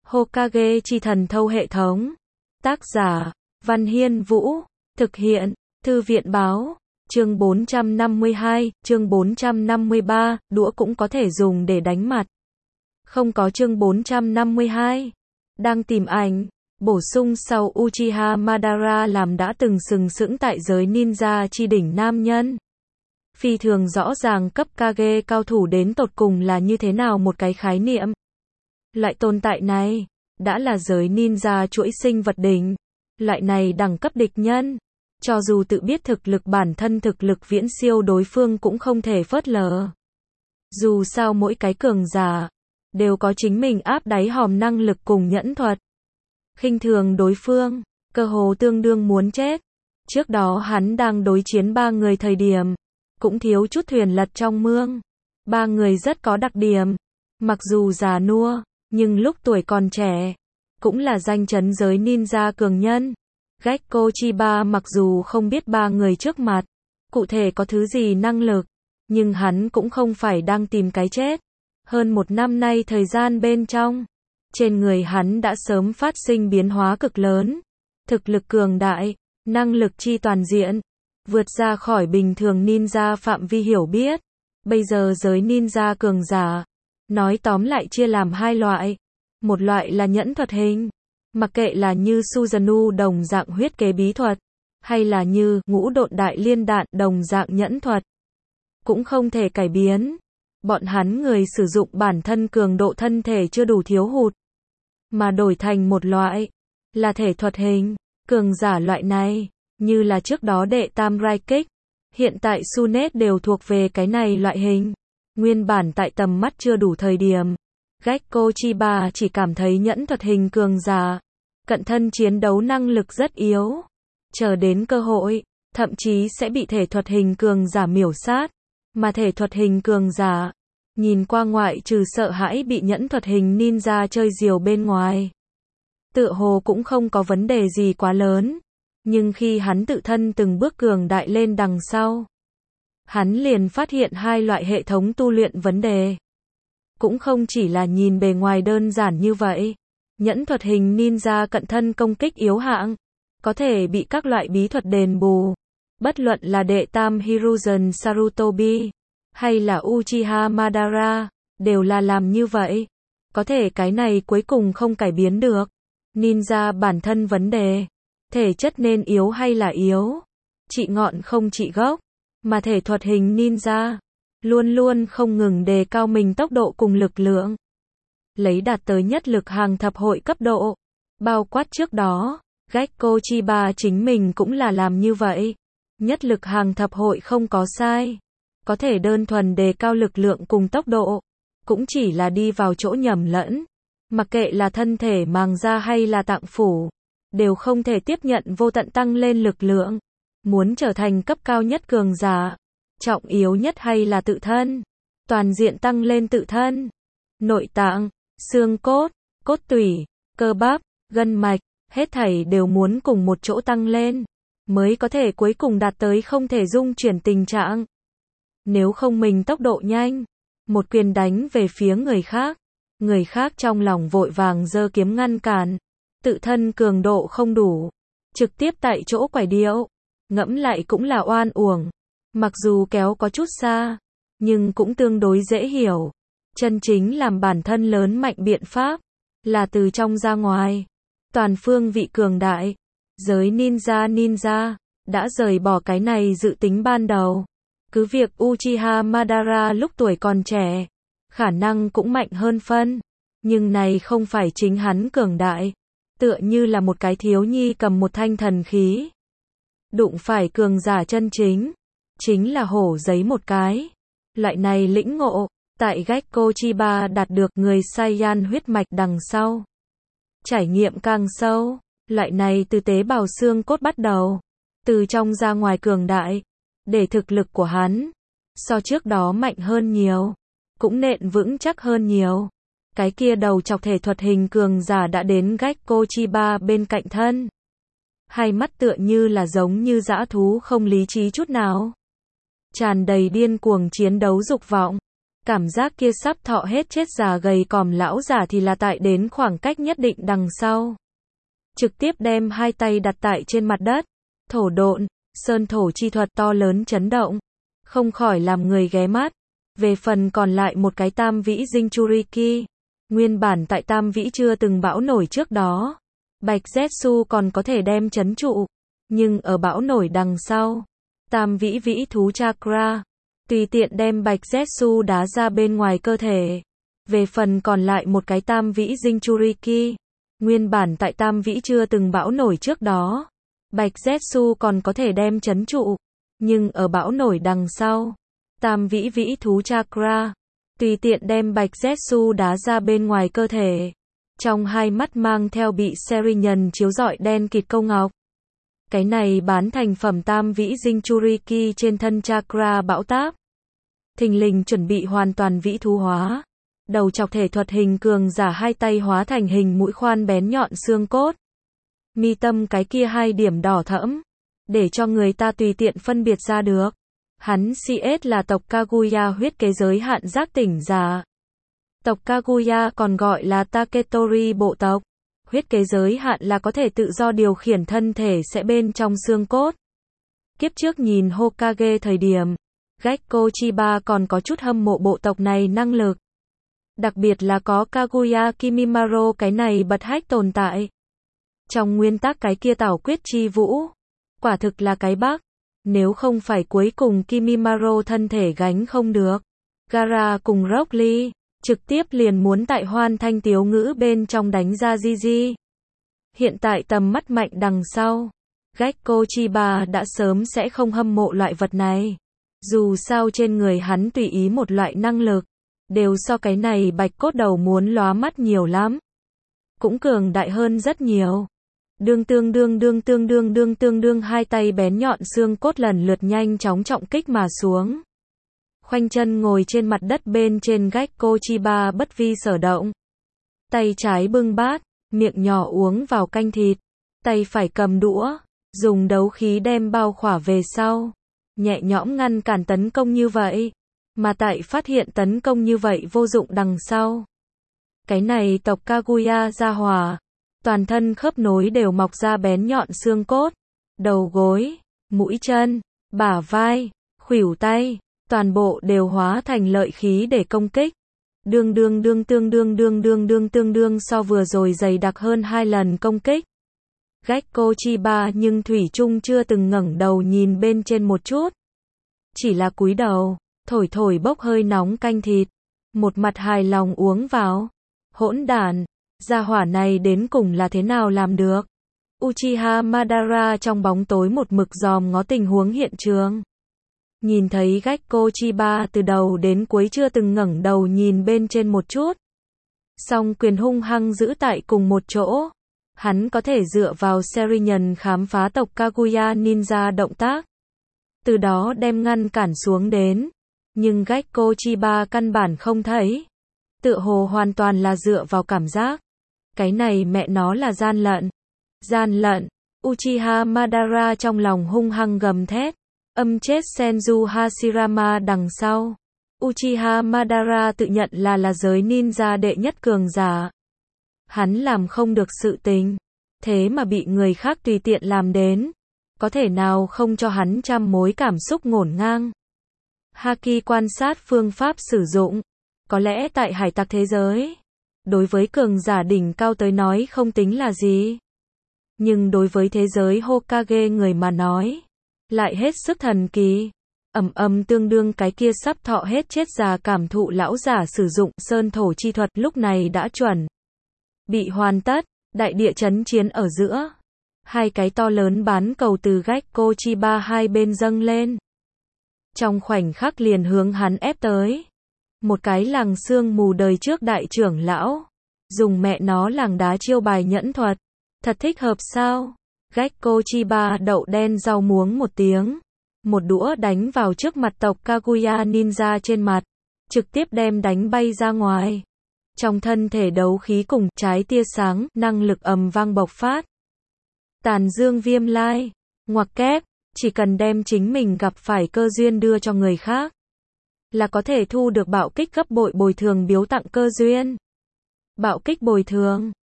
Hokage chi thần thâu hệ thống. Tác giả, Văn Hiên Vũ. Thực hiện, Thư viện báo. Chương 452, chương 453, đũa cũng có thể dùng để đánh mặt. Không có chương 452. Đang tìm ảnh. Bổ sung sau Uchiha Madara làm đã từng sừng sững tại giới ninja chi đỉnh nam nhân. Phi thường rõ ràng cấp Kage cao thủ đến tột cùng là như thế nào một cái khái niệm. Loại tồn tại này, đã là giới ninja chuỗi sinh vật đỉnh. Loại này đẳng cấp địch nhân. Cho dù tự biết thực lực bản thân thực lực viễn siêu đối phương cũng không thể phớt lờ. Dù sao mỗi cái cường giả, đều có chính mình áp đáy hòm năng lực cùng nhẫn thuật. Khinh thường đối phương, cơ hồ tương đương muốn chết. Trước đó hắn đang đối chiến 3 người thời điểm, cũng thiếu chút thuyền lật trong mương. 3 người rất có đặc điểm, mặc dù già nua, nhưng lúc tuổi còn trẻ, cũng là danh chấn giới ninja cường nhân. Gekko Chiba mặc dù không biết 3 người trước mặt, cụ thể có thứ gì năng lực, nhưng hắn cũng không phải đang tìm cái chết. Hơn 1 năm nay thời gian bên trong, trên người hắn đã sớm phát sinh biến hóa cực lớn. Thực lực cường đại, năng lực chi toàn diện, vượt ra khỏi bình thường ninja phạm vi hiểu biết. Bây giờ giới ninja cường giả, nói tóm lại chia làm 2 loại. Một loại là nhẫn thuật hình, mặc kệ là như Susanoo đồng dạng huyết kế bí thuật, hay là như ngũ độn đại liên đạn đồng dạng nhẫn thuật, cũng không thể cải biến. Bọn hắn người sử dụng bản thân cường độ thân thể chưa đủ thiếu hụt, mà đổi thành một loại, là thể thuật hình. Cường giả loại này, như là trước đó đệ tam Rai Kích, hiện tại Sunet đều thuộc về cái này loại hình. Nguyên bản tại tầm mắt chưa đủ thời điểm, Gekko Chiba chỉ cảm thấy nhẫn thuật hình cường giả, cận thân chiến đấu năng lực rất yếu. Chờ đến cơ hội, thậm chí sẽ bị thể thuật hình cường giả miểu sát. Mà thể thuật hình cường giả, nhìn qua ngoại trừ sợ hãi bị nhẫn thuật hình ninja chơi diều bên ngoài, tựa hồ cũng không có vấn đề gì quá lớn. Nhưng khi hắn tự thân từng bước cường đại lên đằng sau, hắn liền phát hiện 2 loại hệ thống tu luyện vấn đề. Cũng không chỉ là nhìn bề ngoài đơn giản như vậy. Nhẫn thuật hình ninja cận thân công kích yếu hạng, có thể bị các loại bí thuật đền bù. Bất luận là đệ tam Hiruzen Sarutobi, hay là Uchiha Madara, đều là làm như vậy. Có thể cái này cuối cùng không cải biến được ninja bản thân vấn đề. Thể chất nên yếu hay là yếu, trị ngọn không trị gốc. Mà thể thuật hình ninja, luôn luôn không ngừng đề cao mình tốc độ cùng lực lượng, lấy đạt tới nhất lực hàng thập hội cấp độ. Bao quát trước đó, Gekko Chiba chính mình cũng là làm như vậy. Nhất lực hàng thập hội không có sai. Có thể đơn thuần đề cao lực lượng cùng tốc độ, cũng chỉ là đi vào chỗ nhầm lẫn. Mặc kệ là thân thể màng da hay là tạng phủ, đều không thể tiếp nhận vô tận tăng lên lực lượng. Muốn trở thành cấp cao nhất cường giả, trọng yếu nhất hay là tự thân, toàn diện tăng lên tự thân. Nội tạng, xương cốt, cốt tủy, cơ bắp, gân mạch, hết thảy đều muốn cùng một chỗ tăng lên, mới có thể cuối cùng đạt tới không thể dung chuyển tình trạng. Nếu không mình tốc độ nhanh, một quyền đánh về phía người khác trong lòng vội vàng giơ kiếm ngăn cản, tự thân cường độ không đủ, trực tiếp tại chỗ quải điệu. Ngẫm lại cũng là oan uổng. Mặc dù kéo có chút xa, nhưng cũng tương đối dễ hiểu. Chân chính làm bản thân lớn mạnh biện pháp, là từ trong ra ngoài. Toàn phương vị cường đại. Giới ninja đã rời bỏ cái này dự tính ban đầu. Cứ việc Uchiha Madara lúc tuổi còn trẻ, khả năng cũng mạnh hơn phân. Nhưng này không phải chính hắn cường đại. Tựa như là một cái thiếu nhi cầm một thanh thần khí. Đụng phải cường giả chân chính, chính là hổ giấy một cái. Loại này lĩnh ngộ, tại Gekko Chiba đạt được người Saiyan huyết mạch đằng sau. Trải nghiệm càng sâu, loại này từ tế bào xương cốt bắt đầu, từ trong ra ngoài cường đại, để thực lực của hắn, so trước đó mạnh hơn nhiều, cũng nện vững chắc hơn nhiều. Cái kia đầu chọc thể thuật hình cường giả đã đến Gekko Chiba bên cạnh thân. Hai mắt tựa như là giống như dã thú không lý trí chút nào. Tràn đầy điên cuồng chiến đấu dục vọng. Cảm giác kia sắp thọ hết chết già gầy còm lão giả thì là tại đến khoảng cách nhất định đằng sau. Trực tiếp đem hai tay đặt tại trên mặt đất. Thổ độn, sơn thổ chi thuật to lớn chấn động. Không khỏi làm người ghé mắt. Về phần còn lại một cái tam vĩ Jinchuriki. Nguyên bản tại tam vĩ chưa từng bão nổi trước đó. Bạch Zetsu còn có thể đem chấn trụ. Nhưng ở bão nổi đằng sau. Tam vĩ vĩ thú chakra. Tùy tiện đem Bạch Zetsu đá ra bên ngoài cơ thể. Về phần còn lại một cái tam vĩ Jinchuriki. Nguyên bản tại tam vĩ chưa từng bão nổi trước đó. Bạch Zetsu còn có thể đem chấn trụ. Nhưng ở bão nổi đằng sau. Tam vĩ vĩ thú chakra. Tùy tiện đem Bạch Zetsu đá ra bên ngoài cơ thể. Trong hai mắt mang theo bị Serinhân chiếu rọi đen kịt câu ngọc. Cái này bán thành phẩm tam vĩ Jinchuriki trên thân chakra bão táp. Thình lình chuẩn bị hoàn toàn vĩ thú hóa. Đầu chọc thể thuật hình cường giả hai tay hóa thành hình mũi khoan bén nhọn xương cốt. Mi tâm cái kia hai điểm đỏ thẫm. Để cho người ta tùy tiện phân biệt ra được. Hắn CS là tộc Kaguya huyết kế giới hạn giác tỉnh giả. Tộc Kaguya còn gọi là Taketori bộ tộc. Huyết kế giới hạn là có thể tự do điều khiển thân thể sẽ bên trong xương cốt. Kiếp trước nhìn Hokage thời điểm, Gekko Chiba còn có chút hâm mộ bộ tộc này năng lực. Đặc biệt là có Kaguya Kimimaro cái này bật hách tồn tại. Trong nguyên tắc cái kia tảo quyết chi vũ, quả thực là cái bác. Nếu không phải cuối cùng Kimimaro thân thể gánh không được, Gaara cùng Rock Lee trực tiếp liền muốn tại Hoan Thanh Tiếu Ngữ bên trong đánh ra Gigi. Hiện tại tầm mắt mạnh đằng sau, Gekko Chiba đã sớm sẽ không hâm mộ loại vật này. Dù sao trên người hắn tùy ý một loại năng lực, đều so cái này bạch cốt đầu muốn lóa mắt nhiều lắm. Cũng cường đại hơn rất nhiều. Tương đương hai tay bén nhọn xương cốt lần lượt nhanh chóng trọng kích mà xuống. Khoanh chân ngồi trên mặt đất bên trên Gekko Chiba bất vi sở động. Tay trái bưng bát, miệng nhỏ uống vào canh thịt. Tay phải cầm đũa, dùng đấu khí đem bao khỏa về sau. Nhẹ nhõm ngăn cản tấn công như vậy. Mà tại phát hiện tấn công như vậy vô dụng đằng sau. Cái này tộc Kaguya gia hỏa. Toàn thân khớp nối đều mọc ra bén nhọn xương cốt. Đầu gối, mũi chân, bả vai, khuỷu tay. Toàn bộ đều hóa thành lợi khí để công kích. Tương đương so vừa rồi dày đặc hơn 2 lần công kích. Gekko Chiba nhưng thủy chung chưa từng ngẩng đầu nhìn bên trên một chút. Chỉ là cúi đầu, thổi bốc hơi nóng canh thịt. Một mặt hài lòng uống vào. Hỗn đản, gia hỏa này đến cùng là thế nào làm được. Uchiha Madara trong bóng tối một mực dòm ngó tình huống hiện trường. Nhìn thấy Gekko Chiba từ đầu đến cuối chưa từng ngẩng đầu nhìn bên trên một chút. Song quyền hung hăng giữ tại cùng một chỗ. Hắn có thể dựa vào Serinhân khám phá tộc Kaguya ninja động tác. Từ đó đem ngăn cản xuống đến. Nhưng Gekko Chiba căn bản không thấy. Tựa hồ hoàn toàn là dựa vào cảm giác. Cái này mẹ nó là gian lận. Gian lận. Uchiha Madara trong lòng hung hăng gầm thét. Âm chết Senju Hashirama đằng sau. Uchiha Madara tự nhận là giới ninja đệ nhất cường giả. Hắn làm không được sự tình. Thế mà bị người khác tùy tiện làm đến. Có thể nào không cho hắn trăm mối cảm xúc ngổn ngang. Haki quan sát phương pháp sử dụng. Có lẽ tại hải tặc thế giới. Đối với cường giả đỉnh cao tới nói không tính là gì. Nhưng đối với thế giới Hokage người mà nói. Lại hết sức thần kỳ. Tương đương cái kia sắp thọ hết chết già cảm thụ lão giả sử dụng sơn thổ chi thuật lúc này đã chuẩn. Bị hoàn tất, đại địa chấn chiến ở giữa. Hai cái to lớn bán cầu từ Gekko Chiba hai bên dâng lên. Trong khoảnh khắc liền hướng hắn ép tới. Một cái làng sương mù đời trước đại trưởng lão. Dùng mẹ nó làng đá chiêu bài nhẫn thuật. Thật thích hợp sao? Gekko Chiba đậu đen rau muống một tiếng. Một đũa đánh vào trước mặt tộc Kaguya ninja trên mặt. Trực tiếp đem đánh bay ra ngoài. Trong thân thể đấu khí cùng trái tia sáng, năng lực ầm vang bộc phát. Tàn dương viêm lai. Ngoặc kép, chỉ cần đem chính mình gặp phải cơ duyên đưa cho người khác. là có thể thu được bạo kích gấp bội bồi thường biếu tặng cơ duyên. Bạo kích bồi thường